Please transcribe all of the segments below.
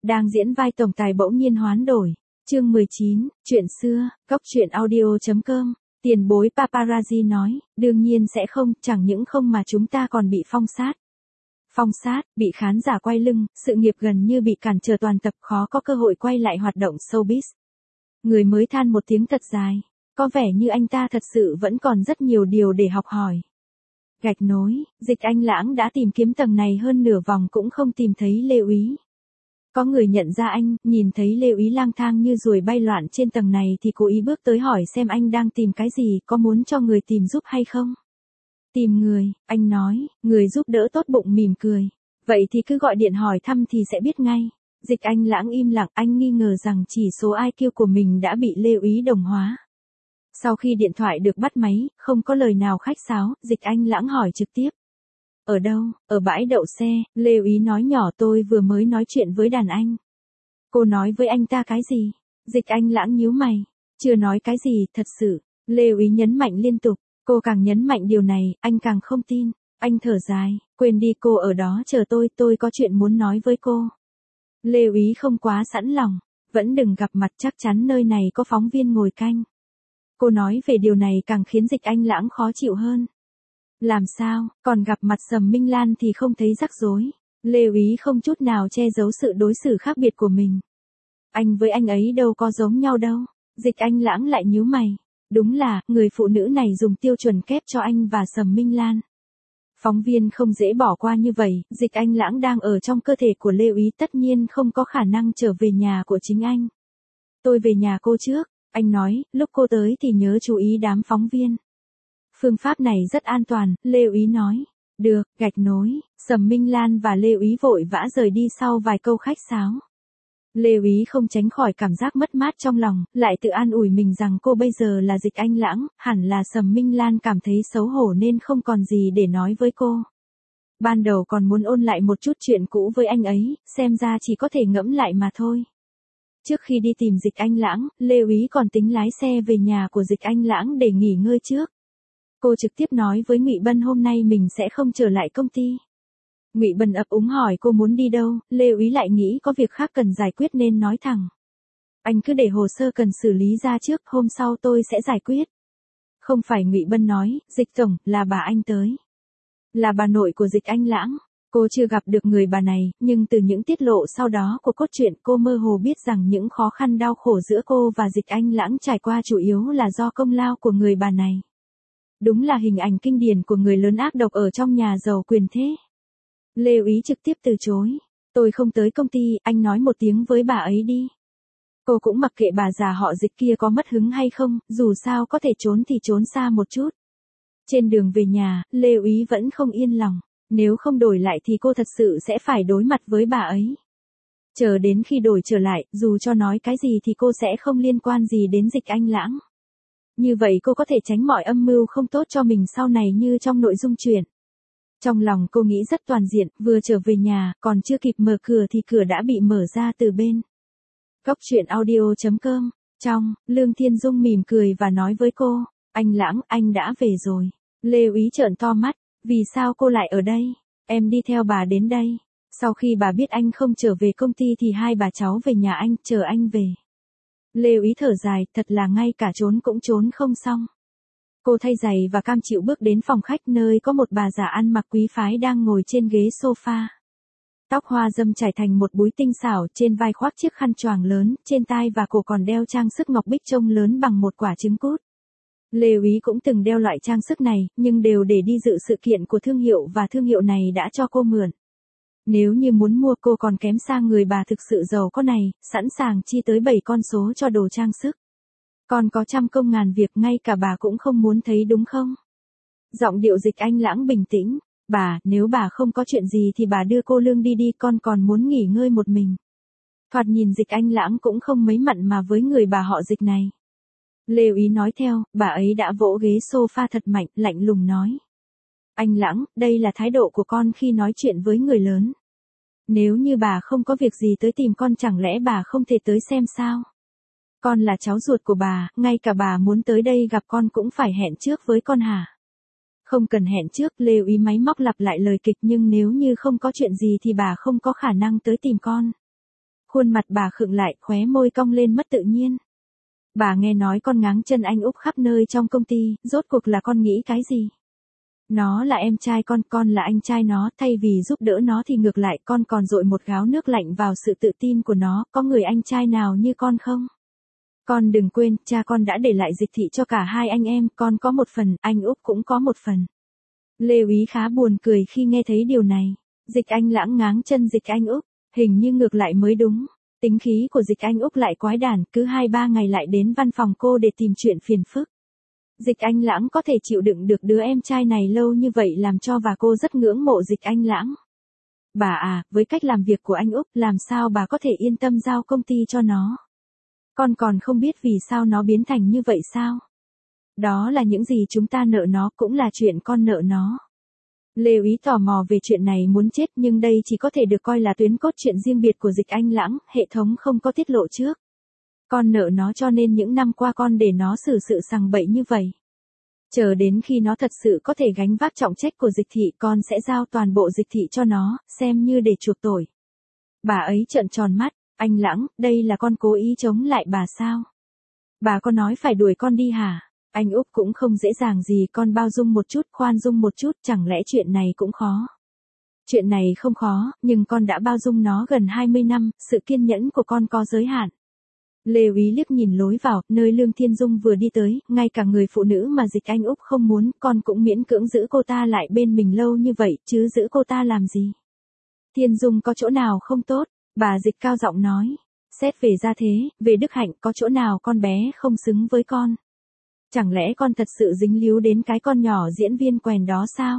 đang diễn vai tổng tài bỗng nhiên hoán đổi. Chương 19, chuyện xưa, góc truyện audio.com. Tiền bối paparazzi nói, đương nhiên sẽ không, chẳng những không mà chúng ta còn bị phong sát. Phong sát, bị khán giả quay lưng, sự nghiệp gần như bị cản trở toàn tập, khó có cơ hội quay lại hoạt động showbiz. Người mới than một tiếng thật dài, có vẻ như anh ta thật sự vẫn còn rất nhiều điều để học hỏi. Gạch nối, Dịch Anh Lãng đã tìm kiếm tầng này hơn nửa vòng cũng không tìm thấy Lê Úy. Có người nhận ra anh, nhìn thấy Lê Úy lang thang như ruồi bay loạn trên tầng này thì cố ý bước tới hỏi xem anh đang tìm cái gì, có muốn cho người tìm giúp hay không? Tìm người, anh nói, người giúp đỡ tốt bụng mỉm cười. Vậy thì cứ gọi điện hỏi thăm thì sẽ biết ngay. Dịch Anh Lãng im lặng, anh nghi ngờ rằng chỉ số IQ của mình đã bị Lê Úy đồng hóa. Sau khi điện thoại được bắt máy, không có lời nào khách sáo, Dịch Anh Lãng hỏi trực tiếp. Ở đâu? Ở bãi đậu xe, Lê Úy nói nhỏ, tôi vừa mới nói chuyện với đàn anh. Cô nói với anh ta cái gì? Dịch Anh Lãng nhíu mày. Chưa nói cái gì, thật sự. Lê Úy nhấn mạnh liên tục. Cô càng nhấn mạnh điều này, anh càng không tin. Anh thở dài, quên đi, cô ở đó chờ tôi có chuyện muốn nói với cô. Lê Úy không quá sẵn lòng. Vẫn đừng gặp mặt, chắc chắn nơi này có phóng viên ngồi canh. Cô nói về điều này càng khiến Dịch Anh Lãng khó chịu hơn. Làm sao, còn gặp mặt Sầm Minh Lan thì không thấy rắc rối. Lê Úy không chút nào che giấu sự đối xử khác biệt của mình. Anh với anh ấy đâu có giống nhau đâu. Dịch Anh Lãng lại nhíu mày. Đúng là, người phụ nữ này dùng tiêu chuẩn kép cho anh và Sầm Minh Lan. Phóng viên không dễ bỏ qua như vậy, Dịch Anh Lãng đang ở trong cơ thể của Lê Úy tất nhiên không có khả năng trở về nhà của chính anh. Tôi về nhà cô trước, anh nói, lúc cô tới thì nhớ chú ý đám phóng viên. Phương pháp này rất an toàn, Lê Úy nói. Được, gạch nối, Sầm Minh Lan và Lê Úy vội vã rời đi sau vài câu khách sáo. Lê Úy không tránh khỏi cảm giác mất mát trong lòng, lại tự an ủi mình rằng cô bây giờ là Dịch Anh Lãng, hẳn là Sầm Minh Lan cảm thấy xấu hổ nên không còn gì để nói với cô. Ban đầu còn muốn ôn lại một chút chuyện cũ với anh ấy, xem ra chỉ có thể ngẫm lại mà thôi. Trước khi đi tìm Dịch Anh Lãng, Lê Úy còn tính lái xe về nhà của Dịch Anh Lãng để nghỉ ngơi trước. Cô trực tiếp nói với Ngụy Bân hôm nay mình sẽ không trở lại công ty. Ngụy Bân ấp úng hỏi cô muốn đi đâu, Lê Úy lại nghĩ có việc khác cần giải quyết nên nói thẳng. Anh cứ để hồ sơ cần xử lý ra trước, hôm sau tôi sẽ giải quyết. Không phải, Ngụy Bân nói, Dịch tổng, là bà anh tới. Là bà nội của Dịch Anh Lãng. Cô chưa gặp được người bà này, nhưng từ những tiết lộ sau đó của cốt truyện cô mơ hồ biết rằng những khó khăn đau khổ giữa cô và Dịch Anh Lãng trải qua chủ yếu là do công lao của người bà này. Đúng là hình ảnh kinh điển của người lớn ác độc ở trong nhà giàu quyền thế. Lê Úy trực tiếp từ chối. Tôi không tới công ty, anh nói một tiếng với bà ấy đi. Cô cũng mặc kệ bà già họ Dịch kia có mất hứng hay không, dù sao có thể trốn thì trốn xa một chút. Trên đường về nhà, Lê Úy vẫn không yên lòng. Nếu không đổi lại thì cô thật sự sẽ phải đối mặt với bà ấy. Chờ đến khi đổi trở lại, dù cho nói cái gì thì cô sẽ không liên quan gì đến Dịch Anh Lãng. Như vậy cô có thể tránh mọi âm mưu không tốt cho mình sau này như trong nội dung truyện. Trong lòng cô nghĩ rất toàn diện, vừa trở về nhà, còn chưa kịp mở cửa thì cửa đã bị mở ra từ bên. Góc truyện audio.com. Trong, Lương Thiên Dung mỉm cười và nói với cô, anh Lãng, anh đã về rồi. Lê Úy trợn to mắt, vì sao cô lại ở đây? Em đi theo bà đến đây. Sau khi bà biết anh không trở về công ty thì hai bà cháu về nhà anh, chờ anh về. Lê Úy thở dài, thật là ngay cả trốn cũng trốn không xong. Cô thay giày và cam chịu bước đến phòng khách nơi có một bà già ăn mặc quý phái đang ngồi trên ghế sofa. Tóc hoa râm trải thành một búi tinh xảo, trên vai khoác chiếc khăn choàng lớn, trên tai và cổ còn đeo trang sức ngọc bích trông lớn bằng một quả trứng cút. Lê Úy cũng từng đeo loại trang sức này, nhưng đều để đi dự sự kiện của thương hiệu và thương hiệu này đã cho cô mượn. Nếu như muốn mua cô còn kém xa người bà thực sự giàu có này, sẵn sàng chi tới 7 con số cho đồ trang sức. Còn có trăm công ngàn việc ngay cả bà cũng không muốn thấy đúng không? Giọng điệu Dịch Anh Lãng bình tĩnh. Bà, nếu bà không có chuyện gì thì bà đưa cô Lương đi đi, con còn muốn nghỉ ngơi một mình. Thoạt nhìn Dịch Anh Lãng cũng không mấy mặn mà với người bà họ Dịch này. Lê Úy nói theo, bà ấy đã vỗ ghế sofa thật mạnh, lạnh lùng nói. Anh Lãng, đây là thái độ của con khi nói chuyện với người lớn. Nếu như bà không có việc gì tới tìm con chẳng lẽ bà không thể tới xem sao? Con là cháu ruột của bà, ngay cả bà muốn tới đây gặp con cũng phải hẹn trước với con hả? Không cần hẹn trước, Lê Úy máy móc lặp lại lời kịch, nhưng nếu như không có chuyện gì thì bà không có khả năng tới tìm con. Khuôn mặt bà khựng lại, khóe môi cong lên mất tự nhiên. Bà nghe nói con ngáng chân anh Úc khắp nơi trong công ty, rốt cuộc là con nghĩ cái gì? Nó là em trai con là anh trai nó, thay vì giúp đỡ nó thì ngược lại con còn dội một gáo nước lạnh vào sự tự tin của nó, có người anh trai nào như con không? Con đừng quên, cha con đã để lại dịch thị cho cả hai anh em, con có một phần, anh Úc cũng có một phần. Lê Úy khá buồn cười khi nghe thấy điều này. Dịch Anh Lãng ngáng chân Dịch Anh Úc, hình như ngược lại mới đúng. Tính khí của Dịch Anh Úc lại quái đản, cứ 2-3 ngày lại đến văn phòng cô để tìm chuyện phiền phức. Dịch Anh Lãng có thể chịu đựng được đứa em trai này lâu như vậy làm cho và cô rất ngưỡng mộ Dịch Anh Lãng. Bà à, với cách làm việc của anh Úc làm sao bà có thể yên tâm giao công ty cho nó? Con còn không biết vì sao nó biến thành như vậy sao? Đó là những gì chúng ta nợ nó, cũng là chuyện con nợ nó. Lê Úy tò mò về chuyện này muốn chết, nhưng đây chỉ có thể được coi là tuyến cốt truyện riêng biệt của Dịch Anh Lãng, hệ thống không có tiết lộ trước. Con nợ nó cho nên những năm qua con để nó xử sự sằng bậy như vậy. Chờ đến khi nó thật sự có thể gánh vác trọng trách của Dịch thị, con sẽ giao toàn bộ Dịch thị cho nó, xem như để chuộc tội. Bà ấy trợn tròn mắt, anh Lãng, đây là con cố ý chống lại bà sao? Bà có nói phải đuổi con đi hả? Anh Úc cũng không dễ dàng gì, con bao dung một chút, khoan dung một chút, chẳng lẽ chuyện này cũng khó? Chuyện này không khó, nhưng con đã bao dung nó gần 20 năm, sự kiên nhẫn của con có giới hạn. Lê Úy liếc nhìn lối vào, nơi Lương Thiên Dung vừa đi tới, ngay cả người phụ nữ mà Dịch Anh Úc không muốn, con cũng miễn cưỡng giữ cô ta lại bên mình lâu như vậy, chứ giữ cô ta làm gì? Thiên Dung có chỗ nào không tốt? Bà Dịch cao giọng nói. Xét về gia thế, về đức hạnh, có chỗ nào con bé không xứng với con? Chẳng lẽ con thật sự dính líu đến cái con nhỏ diễn viên quèn đó sao?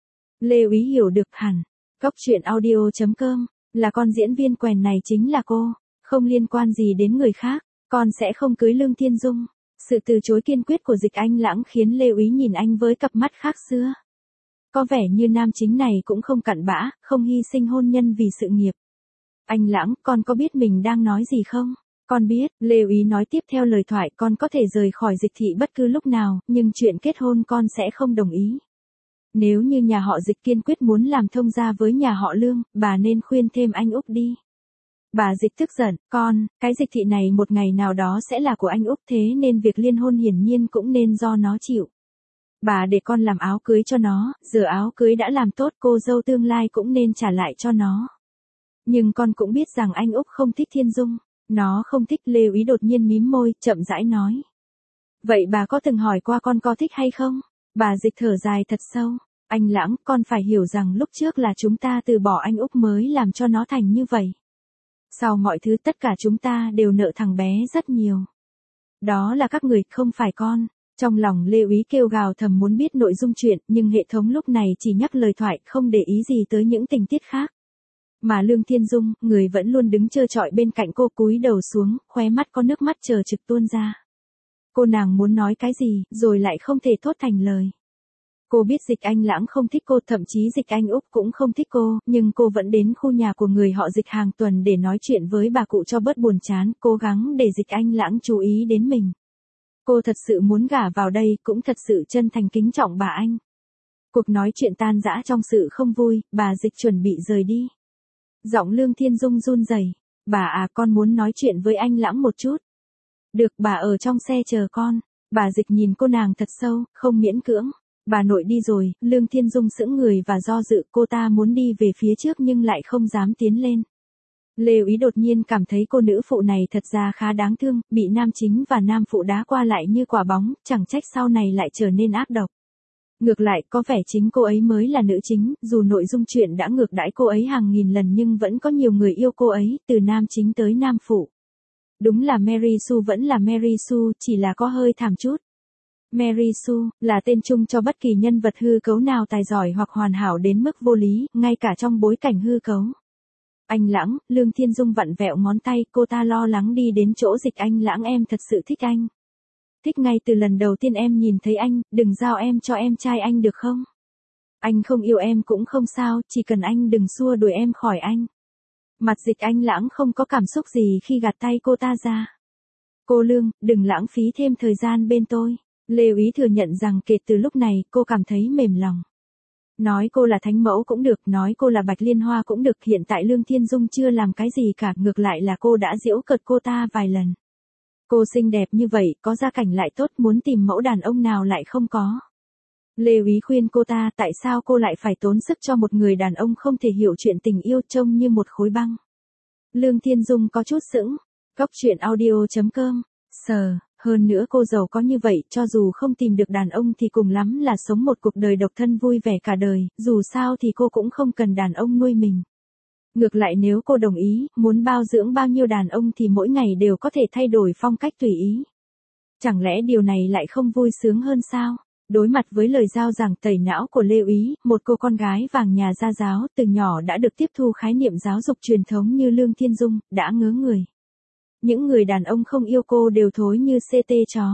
Lê Úy hiểu được hẳn. Cóc truyện audio.com, là con diễn viên quèn này chính là cô, không liên quan gì đến người khác, con sẽ không cưới Lương Thiên Dung. Sự từ chối kiên quyết của Dịch Anh Lãng khiến Lê Úy nhìn anh với cặp mắt khác xưa. Có vẻ như nam chính này cũng không cặn bã, không hy sinh hôn nhân vì sự nghiệp. Anh Lãng, con có biết mình đang nói gì không? Con biết, Lê Úy nói tiếp theo lời thoại, con có thể rời khỏi Dịch thị bất cứ lúc nào, nhưng chuyện kết hôn con sẽ không đồng ý. Nếu như nhà họ Dịch kiên quyết muốn làm thông gia với nhà họ Lương, bà nên khuyên thêm anh Úc đi. Bà Dịch tức giận, cái Dịch thị này một ngày nào đó sẽ là của anh Úc, thế nên việc liên hôn hiển nhiên cũng nên do nó chịu. Bà để con làm áo cưới cho nó, giờ áo cưới đã làm tốt, cô dâu tương lai cũng nên trả lại cho nó. Nhưng con cũng biết rằng anh Úc không thích Thiên Dung. Nó không thích. Lê Úy đột nhiên mím môi, chậm rãi nói. Vậy bà có từng hỏi qua con có thích hay không? Bà Dịch thở dài thật sâu. Anh Lãng, con phải hiểu rằng lúc trước là chúng ta từ bỏ anh Úc mới làm cho nó thành như vậy. Sau mọi thứ tất cả chúng ta đều nợ thằng bé rất nhiều. Đó là các người, không phải con. Trong lòng Lê Úy kêu gào thầm muốn biết nội dung chuyện, nhưng hệ thống lúc này chỉ nhắc lời thoại, không để ý gì tới những tình tiết khác. Mà Lương Thiên Dung, người vẫn luôn đứng trơ trọi bên cạnh cô, cúi đầu xuống, khóe mắt có nước mắt chờ trực tuôn ra. Cô nàng muốn nói cái gì, rồi lại không thể thốt thành lời. Cô biết Dịch Anh Lãng không thích cô, thậm chí Dịch Anh Úc cũng không thích cô, nhưng cô vẫn đến khu nhà của người họ Dịch hàng tuần để nói chuyện với bà cụ cho bớt buồn chán, cố gắng để Dịch Anh Lãng chú ý đến mình. Cô thật sự muốn gả vào đây, cũng thật sự chân thành kính trọng bà anh. Cuộc nói chuyện tan rã trong sự không vui, bà Dịch chuẩn bị rời đi. Giọng Lương Thiên Dung run rẩy. Bà à, con muốn nói chuyện với anh Lãng một chút. Được, bà ở trong xe chờ con. Bà Dịch nhìn cô nàng thật sâu, không miễn cưỡng. Bà nội đi rồi. Lương Thiên Dung sững người và do dự, cô ta muốn đi về phía trước nhưng lại không dám tiến lên. Lê Úy đột nhiên cảm thấy cô nữ phụ này thật ra khá đáng thương, bị nam chính và nam phụ đá qua lại như quả bóng, chẳng trách sau này lại trở nên ác độc. Ngược lại, có vẻ chính cô ấy mới là nữ chính, dù nội dung chuyện đã ngược đãi cô ấy hàng nghìn lần nhưng vẫn có nhiều người yêu cô ấy, từ nam chính tới nam phụ. Đúng là Mary Sue vẫn là Mary Sue, chỉ là có hơi thảm chút. Mary Sue là tên chung cho bất kỳ nhân vật hư cấu nào tài giỏi hoặc hoàn hảo đến mức vô lý, ngay cả trong bối cảnh hư cấu. Anh Lãng, Lương Thiên Dung vặn vẹo ngón tay, cô ta lo lắng đi đến chỗ Dịch. Anh Lãng, em thật sự thích anh. Thích ngay từ lần đầu tiên em nhìn thấy anh, đừng giao em cho em trai anh được không? Anh không yêu em cũng không sao, chỉ cần anh đừng xua đuổi em khỏi anh. Mặt Dịch Anh Lãng không có cảm xúc gì khi gạt tay cô ta ra. Cô Lương, đừng lãng phí thêm thời gian bên tôi. Lê Úy thừa nhận rằng kể từ lúc này cô cảm thấy mềm lòng. Nói cô là thánh mẫu cũng được, nói cô là Bạch Liên Hoa cũng được, hiện tại Lương Thiên Dung chưa làm cái gì cả, ngược lại là cô đã giễu cợt cô ta vài lần. Cô xinh đẹp như vậy, có gia cảnh lại tốt, muốn tìm mẫu đàn ông nào lại không có. Lê Úy khuyên cô ta tại sao cô lại phải tốn sức cho một người đàn ông không thể hiểu chuyện tình yêu, trông như một khối băng. Lương Thiên Dung có chút sững. Cóc truyện audio.com. Hơn nữa cô giàu có như vậy, cho dù không tìm được đàn ông thì cùng lắm là sống một cuộc đời độc thân vui vẻ cả đời, dù sao thì cô cũng không cần đàn ông nuôi mình. Ngược lại nếu cô đồng ý, muốn bao dưỡng bao nhiêu đàn ông thì mỗi ngày đều có thể thay đổi phong cách tùy ý. Chẳng lẽ điều này lại không vui sướng hơn sao? Đối mặt với lời giao giảng tẩy não của Lê Úy, một cô con gái vàng nhà gia giáo từ nhỏ đã được tiếp thu khái niệm giáo dục truyền thống như Lương Thiên Dung, đã ngớ người. Những người đàn ông không yêu cô đều thối như CT chó.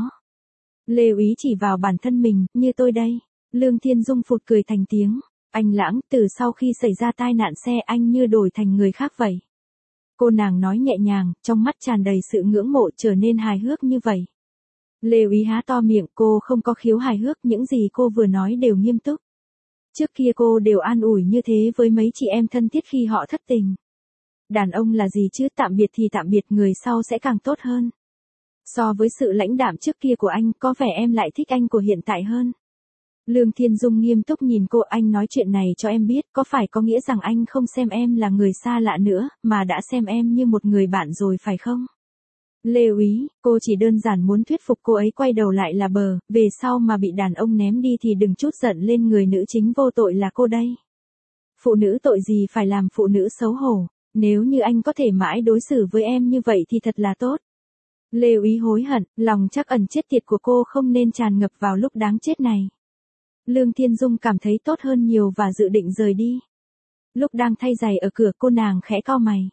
Lê Úy chỉ vào bản thân mình, như tôi đây. Lương Thiên Dung phụt cười thành tiếng. Anh Lãng, từ sau khi xảy ra tai nạn xe anh như đổi thành người khác vậy. Cô nàng nói nhẹ nhàng, trong mắt tràn đầy sự ngưỡng mộ, trở nên hài hước như vậy. Lê Úy há to miệng, cô không có khiếu hài hước, những gì cô vừa nói đều nghiêm túc. Trước kia cô đều an ủi như thế với mấy chị em thân thiết khi họ thất tình. Đàn ông là gì chứ, tạm biệt thì tạm biệt, người sau sẽ càng tốt hơn. So với sự lãnh đạm trước kia của anh, có vẻ em lại thích anh của hiện tại hơn. Lương Thiên Dung nghiêm túc nhìn cô, anh nói chuyện này cho em biết, có phải có nghĩa rằng anh không xem em là người xa lạ nữa, mà đã xem em như một người bạn rồi phải không? Lê Úy, cô chỉ đơn giản muốn thuyết phục cô ấy quay đầu lại là bờ, về sau mà bị đàn ông ném đi thì đừng chút giận lên người nữ chính vô tội là cô đây. Phụ nữ tội gì phải làm phụ nữ xấu hổ, nếu như anh có thể mãi đối xử với em như vậy thì thật là tốt. Lê Úy hối hận, lòng trắc ẩn chết tiệt của cô không nên tràn ngập vào lúc đáng chết này. Lương Thiên Dung cảm thấy tốt hơn nhiều và dự định rời đi. Lúc đang thay giày ở cửa, cô nàng khẽ cau mày.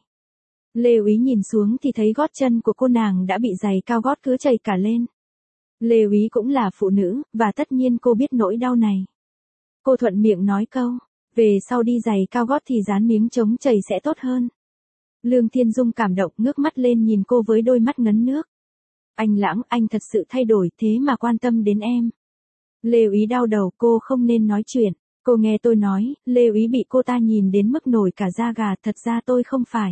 Lê Úy nhìn xuống thì thấy gót chân của cô nàng đã bị giày cao gót cứa chảy cả lên. Lê Úy cũng là phụ nữ, và tất nhiên cô biết nỗi đau này. Cô thuận miệng nói câu, về sau đi giày cao gót thì dán miếng chống chảy sẽ tốt hơn. Lương Thiên Dung cảm động, ngước mắt lên nhìn cô với đôi mắt ngấn nước. Anh Lãng, anh thật sự thay đổi thế mà quan tâm đến em. Lê Úy đau đầu, cô không nên nói chuyện. Cô nghe tôi nói, Lê Úy bị cô ta nhìn đến mức nổi cả da gà, thật ra tôi không phải.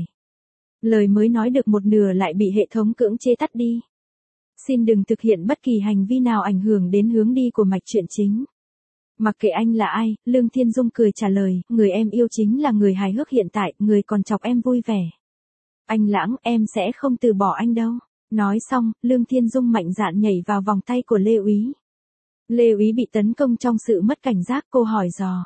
Lời mới nói được một nửa lại bị hệ thống cưỡng chế tắt đi. Xin đừng thực hiện bất kỳ hành vi nào ảnh hưởng đến hướng đi của mạch truyện chính. Mặc kệ anh là ai, Lương Thiên Dung cười trả lời, người em yêu chính là người hài hước hiện tại, người còn chọc em vui vẻ. Anh Lãng, em sẽ không từ bỏ anh đâu. Nói xong, Lương Thiên Dung mạnh dạn nhảy vào vòng tay của Lê Úy. Lê Úy bị tấn công trong sự mất cảnh giác, cô hỏi dò.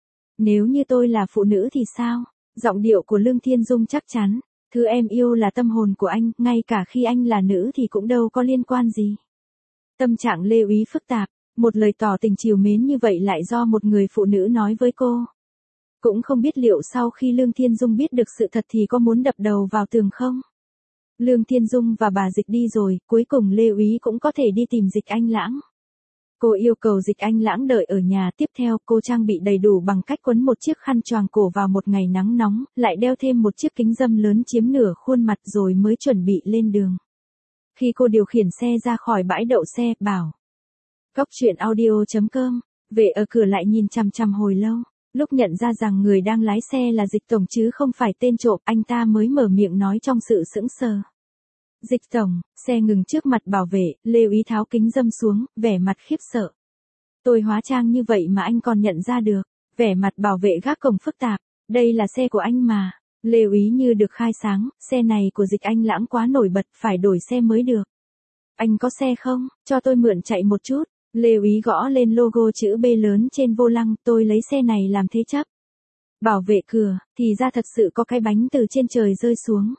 Nếu như tôi là phụ nữ thì sao? Giọng điệu của Lương Thiên Dung chắc chắn. Thứ em yêu là tâm hồn của anh, ngay cả khi anh là nữ thì cũng đâu có liên quan gì. Tâm trạng Lê Úy phức tạp, một lời tỏ tình trìu mến như vậy lại do một người phụ nữ nói với cô. Cũng không biết liệu sau khi Lương Thiên Dung biết được sự thật thì có muốn đập đầu vào tường không? Lương Thiên Dung và bà Dịch đi rồi, cuối cùng Lê Úy cũng có thể đi tìm Dịch Anh Lãng. Cô yêu cầu Dịch Anh Lãng đợi ở nhà, tiếp theo cô trang bị đầy đủ bằng cách quấn một chiếc khăn choàng cổ vào một ngày nắng nóng, lại đeo thêm một chiếc kính râm lớn chiếm nửa khuôn mặt rồi mới chuẩn bị lên đường. Khi cô điều khiển xe ra khỏi bãi đậu xe, bảo. Cóc truyện audio.com, về ở cửa lại nhìn chằm chằm hồi lâu. Lúc nhận ra rằng người đang lái xe là Dịch Tổng chứ không phải tên trộm, anh ta mới mở miệng nói trong sự sững sờ. Dịch Tổng, xe ngừng trước mặt bảo vệ, Lê Úy tháo kính râm xuống, vẻ mặt khiếp sợ. Tôi hóa trang như vậy mà anh còn nhận ra được, vẻ mặt bảo vệ gác cổng phức tạp, đây là xe của anh mà. Lê Úy như được khai sáng, xe này của Dịch Anh Lãng quá nổi bật, phải đổi xe mới được. Anh có xe không, cho tôi mượn chạy một chút. Lê Úy gõ lên logo chữ B lớn trên vô lăng, tôi lấy xe này làm thế chấp. Bảo vệ cửa, thì ra thật sự có cái bánh từ trên trời rơi xuống.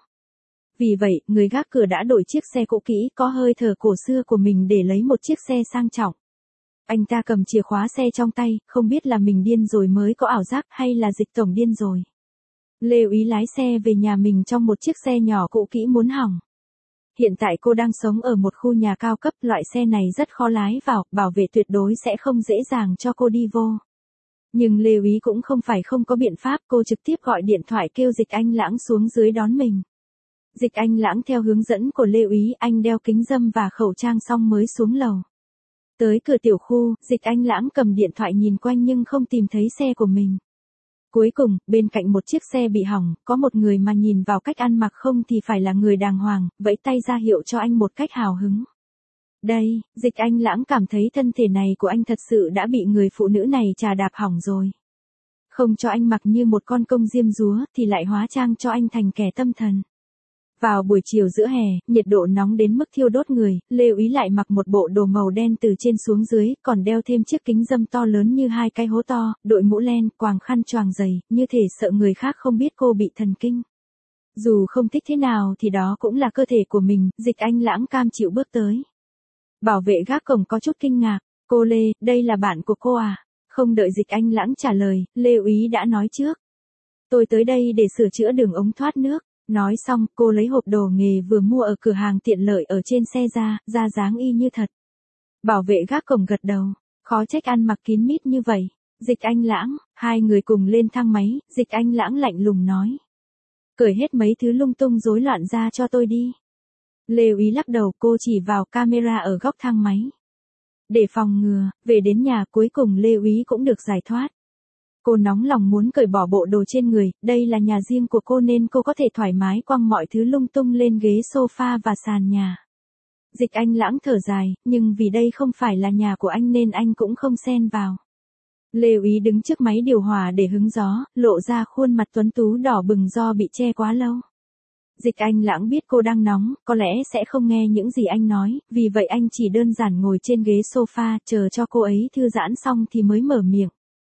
Vì vậy, người gác cửa đã đổi chiếc xe cũ kỹ có hơi thở cổ xưa của mình để lấy một chiếc xe sang trọng. Anh ta cầm chìa khóa xe trong tay, không biết là mình điên rồi mới có ảo giác hay là Dịch Tổng điên rồi. Lê Úy lái xe về nhà mình trong một chiếc xe nhỏ cũ kỹ muốn hỏng. Hiện tại cô đang sống ở một khu nhà cao cấp, loại xe này rất khó lái vào, bảo vệ tuyệt đối sẽ không dễ dàng cho cô đi vô. Nhưng Lê Úy cũng không phải không có biện pháp, cô trực tiếp gọi điện thoại kêu Dịch Anh Lãng xuống dưới đón mình. Dịch Anh Lãng theo hướng dẫn của Lê Úy, anh đeo kính râm và khẩu trang xong mới xuống lầu. Tới cửa tiểu khu, Dịch Anh Lãng cầm điện thoại nhìn quanh nhưng không tìm thấy xe của mình. Cuối cùng, bên cạnh một chiếc xe bị hỏng, có một người mà nhìn vào cách ăn mặc không thì phải là người đàng hoàng, vẫy tay ra hiệu cho anh một cách hào hứng. Đây, Dịch Anh Lãng cảm thấy thân thể này của anh thật sự đã bị người phụ nữ này chà đạp hỏng rồi. Không cho anh mặc như một con công diêm dúa thì lại hóa trang cho anh thành kẻ tâm thần. Vào buổi chiều giữa hè, nhiệt độ nóng đến mức thiêu đốt người, Lê Úy lại mặc một bộ đồ màu đen từ trên xuống dưới, còn đeo thêm chiếc kính râm to lớn như hai cái hố to, đội mũ len, quàng khăn choàng dày, như thể sợ người khác không biết cô bị thần kinh. Dù không thích thế nào thì đó cũng là cơ thể của mình, Dịch Anh Lãng cam chịu bước tới. Bảo vệ gác cổng có chút kinh ngạc, cô Lê, đây là bạn của cô à? Không đợi Dịch Anh Lãng trả lời, Lê Úy đã nói trước. Tôi tới đây để sửa chữa đường ống thoát nước. Nói xong, cô lấy hộp đồ nghề vừa mua ở cửa hàng tiện lợi ở trên xe ra dáng y như thật. Bảo vệ gác cổng gật đầu, khó trách ăn mặc kín mít như vậy. Dịch Anh Lãng, hai người cùng lên thang máy, Dịch Anh Lãng lạnh lùng nói. Cởi hết mấy thứ lung tung rối loạn ra cho tôi đi. Lê Úy lắc đầu, cô chỉ vào camera ở góc thang máy. Để phòng ngừa, về đến nhà cuối cùng Lê Úy cũng được giải thoát. Cô nóng lòng muốn cởi bỏ bộ đồ trên người, đây là nhà riêng của cô nên cô có thể thoải mái quăng mọi thứ lung tung lên ghế sofa và sàn nhà. Dịch Anh Lãng thở dài, nhưng vì đây không phải là nhà của anh nên anh cũng không xen vào. Lê Úy đứng trước máy điều hòa để hứng gió, lộ ra khuôn mặt tuấn tú đỏ bừng do bị che quá lâu. Dịch Anh Lãng biết cô đang nóng, có lẽ sẽ không nghe những gì anh nói, vì vậy anh chỉ đơn giản ngồi trên ghế sofa chờ cho cô ấy thư giãn xong thì mới mở miệng.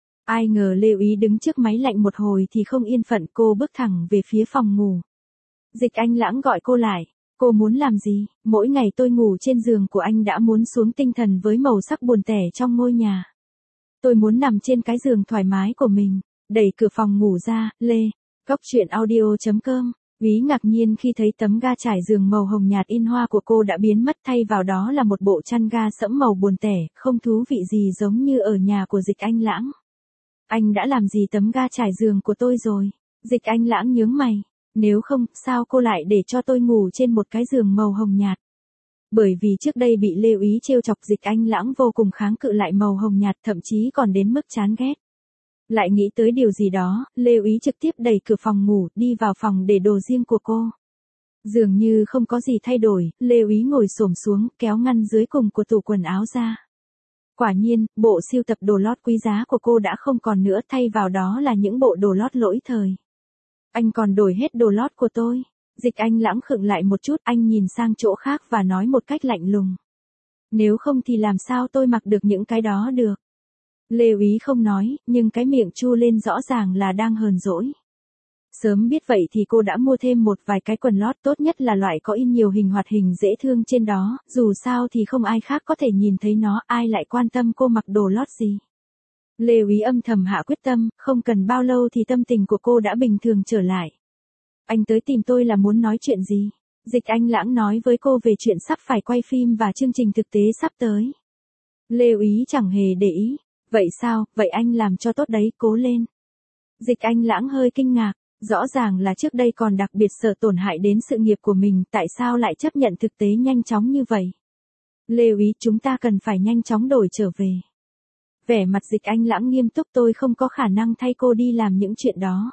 Ai ngờ Lê Úy đứng trước máy lạnh một hồi thì không yên phận, cô bước thẳng về phía phòng ngủ. Dịch Anh Lãng gọi cô lại, cô muốn làm gì? Mỗi ngày tôi ngủ trên giường của anh đã muốn xuống tinh thần với màu sắc buồn tẻ trong ngôi nhà. Tôi muốn nằm trên cái giường thoải mái của mình. Đẩy cửa phòng ngủ ra, Lê. Goctruyện.audio.com. Úy ngạc nhiên khi thấy tấm ga trải giường màu hồng nhạt in hoa của cô đã biến mất, thay vào đó là một bộ chăn ga sẫm màu buồn tẻ, không thú vị gì giống như ở nhà của Dịch Anh Lãng. Anh đã làm gì tấm ga trải giường của tôi rồi? Dịch Anh Lãng nhướng mày. Nếu không, sao cô lại để cho tôi ngủ trên một cái giường màu hồng nhạt? Bởi vì trước đây bị Lê Úy trêu chọc, Dịch Anh Lãng vô cùng kháng cự lại màu hồng nhạt, thậm chí còn đến mức chán ghét. Lại nghĩ tới điều gì đó, Lê Úy trực tiếp đẩy cửa phòng ngủ, đi vào phòng để đồ riêng của cô. Dường như không có gì thay đổi, Lê Úy ngồi xổm xuống, kéo ngăn dưới cùng của tủ quần áo ra. Quả nhiên, bộ sưu tập đồ lót quý giá của cô đã không còn nữa, thay vào đó là những bộ đồ lót lỗi thời. Anh còn đổi hết đồ lót của tôi. Dịch Anh Lãng khựng lại một chút, anh nhìn sang chỗ khác và nói một cách lạnh lùng. Nếu không thì làm sao tôi mặc được những cái đó được? Lê Úy không nói, nhưng cái miệng chu lên rõ ràng là đang hờn dỗi. Sớm biết vậy thì cô đã mua thêm một vài cái quần lót, tốt nhất là loại có in nhiều hình hoạt hình dễ thương trên đó, dù sao thì không ai khác có thể nhìn thấy nó, ai lại quan tâm cô mặc đồ lót gì. Lê Úy âm thầm hạ quyết tâm, không cần bao lâu thì tâm tình của cô đã bình thường trở lại. Anh tới tìm tôi là muốn nói chuyện gì? Dịch Anh Lãng nói với cô về chuyện sắp phải quay phim và chương trình thực tế sắp tới. Lê Úy chẳng hề để ý. Vậy sao, vậy anh làm cho tốt đấy, cố lên. Dịch Anh Lãng hơi kinh ngạc, rõ ràng là trước đây còn đặc biệt sợ tổn hại đến sự nghiệp của mình, tại sao lại chấp nhận thực tế nhanh chóng như vậy? Lê Úy, chúng ta cần phải nhanh chóng đổi trở về. Vẻ mặt Dịch Anh Lãng nghiêm túc, tôi không có khả năng thay cô đi làm những chuyện đó.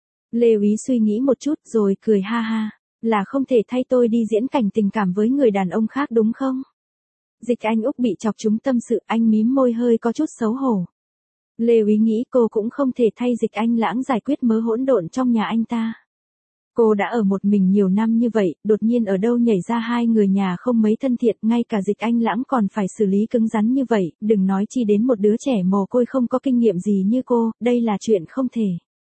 Lê Úy suy nghĩ một chút rồi cười ha ha, là không thể thay tôi đi diễn cảnh tình cảm với người đàn ông khác đúng không? Dịch Anh Úc bị chọc trúng tâm sự, anh mím môi hơi có chút xấu hổ. Lê Úy nghĩ cô cũng không thể thay Dịch Anh Lãng giải quyết mớ hỗn độn trong nhà anh ta. Cô đã ở một mình nhiều năm như vậy, đột nhiên ở đâu nhảy ra hai người nhà không mấy thân thiện, ngay cả Dịch Anh Lãng còn phải xử lý cứng rắn như vậy, đừng nói chi đến một đứa trẻ mồ côi không có kinh nghiệm gì như cô, đây là chuyện không thể.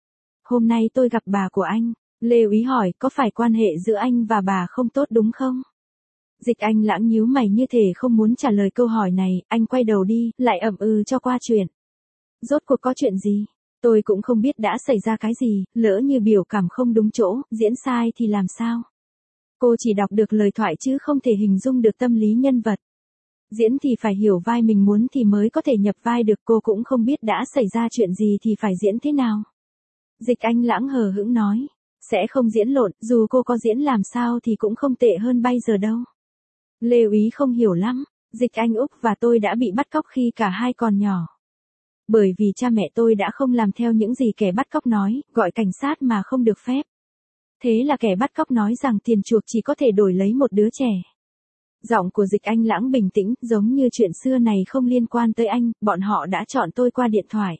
Hôm nay tôi gặp bà của anh, Lê Úy hỏi, có phải quan hệ giữa anh và bà không tốt đúng không? Dịch Anh Lãng nhíu mày như thể không muốn trả lời câu hỏi này, anh quay đầu đi, lại ậm ừ cho qua chuyện. Rốt cuộc có chuyện gì? Tôi cũng không biết đã xảy ra cái gì, lỡ như biểu cảm không đúng chỗ, diễn sai thì làm sao? Cô chỉ đọc được lời thoại chứ không thể hình dung được tâm lý nhân vật. Diễn thì phải hiểu vai mình muốn thì mới có thể nhập vai được, cô cũng không biết đã xảy ra chuyện gì thì phải diễn thế nào. Dịch Anh Lãng hờ hững nói, sẽ không diễn lộn, dù cô có diễn làm sao thì cũng không tệ hơn bây giờ đâu. Lê Úy không hiểu lắm, Dịch Anh Úc và tôi đã bị bắt cóc khi cả hai còn nhỏ. Bởi vì cha mẹ tôi đã không làm theo những gì kẻ bắt cóc nói, gọi cảnh sát mà không được phép. Thế là kẻ bắt cóc nói rằng tiền chuộc chỉ có thể đổi lấy một đứa trẻ. Giọng của Dịch Anh Lãng bình tĩnh, giống như chuyện xưa này không liên quan tới anh, bọn họ đã chọn tôi qua điện thoại.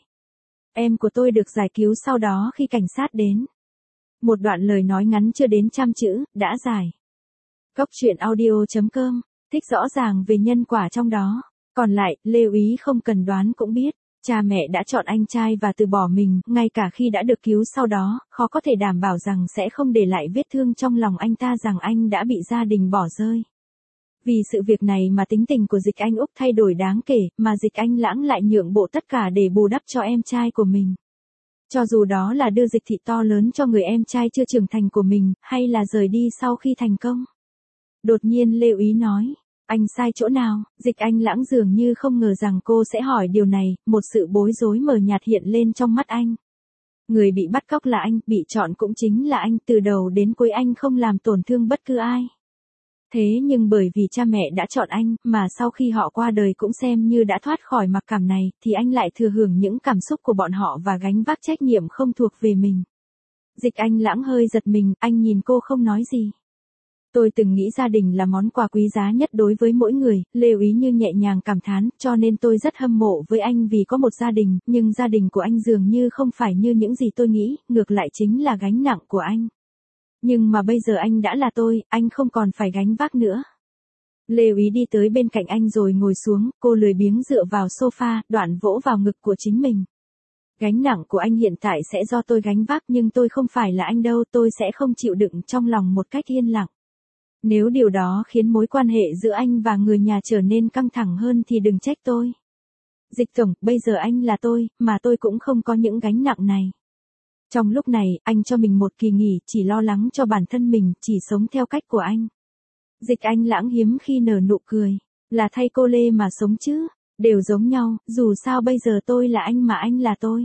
Em của tôi được giải cứu sau đó khi cảnh sát đến. Một đoạn lời nói ngắn chưa đến 100 chữ, đã dài. Cốc truyện audio.com, thích rõ ràng về nhân quả trong đó. Còn lại, Lê Úy không cần đoán cũng biết. Cha mẹ đã chọn anh trai và từ bỏ mình, ngay cả khi đã được cứu sau đó, khó có thể đảm bảo rằng sẽ không để lại vết thương trong lòng anh ta rằng anh đã bị gia đình bỏ rơi. Vì sự việc này mà tính tình của Dịch Anh Úc thay đổi đáng kể, mà Dịch Anh Lãng lại nhượng bộ tất cả để bù đắp cho em trai của mình. Cho dù đó là đưa dịch thị to lớn cho người em trai chưa trưởng thành của mình, hay là rời đi sau khi thành công. Đột nhiên Lê Úy nói, anh sai chỗ nào? Dịch Anh Lãng dường như không ngờ rằng cô sẽ hỏi điều này, một sự bối rối mờ nhạt hiện lên trong mắt anh. Người bị bắt cóc là anh, bị chọn cũng chính là anh, từ đầu đến cuối anh không làm tổn thương bất cứ ai. Thế nhưng bởi vì cha mẹ đã chọn anh, mà sau khi họ qua đời cũng xem như đã thoát khỏi mặc cảm này, thì anh lại thừa hưởng những cảm xúc của bọn họ và gánh vác trách nhiệm không thuộc về mình. Dịch Anh Lãng hơi giật mình, anh nhìn cô không nói gì. Tôi từng nghĩ gia đình là món quà quý giá nhất đối với mỗi người, Lê Úy như nhẹ nhàng cảm thán, cho nên tôi rất hâm mộ với anh vì có một gia đình, nhưng gia đình của anh dường như không phải như những gì tôi nghĩ, ngược lại chính là gánh nặng của anh. Nhưng mà bây giờ anh đã là tôi, anh không còn phải gánh vác nữa. Lê Úy đi tới bên cạnh anh rồi ngồi xuống, cô lười biếng dựa vào sofa, đoạn vỗ vào ngực của chính mình. Gánh nặng của anh hiện tại sẽ do tôi gánh vác, nhưng tôi không phải là anh đâu, tôi sẽ không chịu đựng trong lòng một cách yên lặng. Nếu điều đó khiến mối quan hệ giữa anh và người nhà trở nên căng thẳng hơn thì đừng trách tôi. Dịch tổng, bây giờ anh là tôi, mà tôi cũng không có những gánh nặng này. Trong lúc này, anh cho mình một kỳ nghỉ, chỉ lo lắng cho bản thân mình, chỉ sống theo cách của anh. Dịch Anh Lãng hiếm khi nở nụ cười. Là thay cô Lê mà sống chứ, đều giống nhau, dù sao bây giờ tôi là anh mà anh là tôi.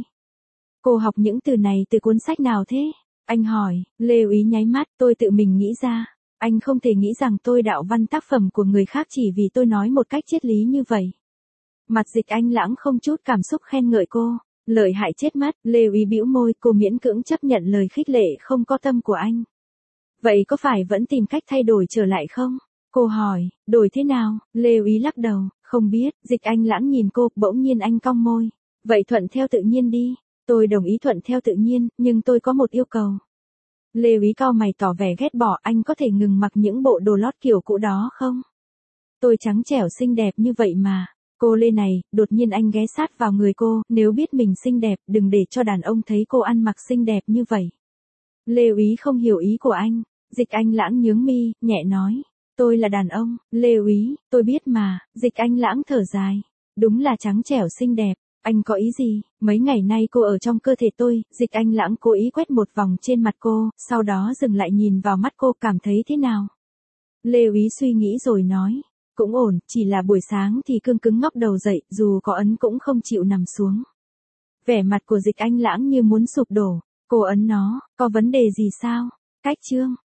Cô học những từ này từ cuốn sách nào thế? Anh hỏi, Lê Úy nháy mắt, tôi tự mình nghĩ ra. Anh không thể nghĩ rằng tôi đạo văn tác phẩm của người khác chỉ vì tôi nói một cách triết lý như vậy. Mặt Dịch Anh Lãng không chút cảm xúc khen ngợi cô. Lợi hại chết mất, Lê Úy bĩu môi, cô miễn cưỡng chấp nhận lời khích lệ không có tâm của anh. Vậy có phải vẫn tìm cách thay đổi trở lại không? Cô hỏi, đổi thế nào? Lê Úy lắc đầu, không biết. Dịch Anh Lãng nhìn cô, bỗng nhiên anh cong môi. Vậy thuận theo tự nhiên đi. Tôi đồng ý thuận theo tự nhiên, nhưng tôi có một yêu cầu. Lê Úy cau mày tỏ vẻ ghét bỏ, anh có thể ngừng mặc những bộ đồ lót kiểu cũ đó không? Tôi trắng trẻo xinh đẹp như vậy mà. Cô Lê này, đột nhiên anh ghé sát vào người cô, nếu biết mình xinh đẹp, đừng để cho đàn ông thấy cô ăn mặc xinh đẹp như vậy. Lê Úy không hiểu ý của anh. Dịch Anh Lãng nhướng mi, nhẹ nói. Tôi là đàn ông, Lê Úy, tôi biết mà. Dịch Anh Lãng thở dài. Đúng là trắng trẻo xinh đẹp. Anh có ý gì? Mấy ngày nay cô ở trong cơ thể tôi. Dịch Anh Lãng cố ý quét một vòng trên mặt cô, sau đó dừng lại nhìn vào mắt cô, cảm thấy thế nào? Lê Úy suy nghĩ rồi nói. Cũng ổn, chỉ là buổi sáng thì cương cứng ngóc đầu dậy, dù có ấn cũng không chịu nằm xuống. Vẻ mặt của Dịch Anh Lãng như muốn sụp đổ. Cô ấn nó, có vấn đề gì sao? Cách chương.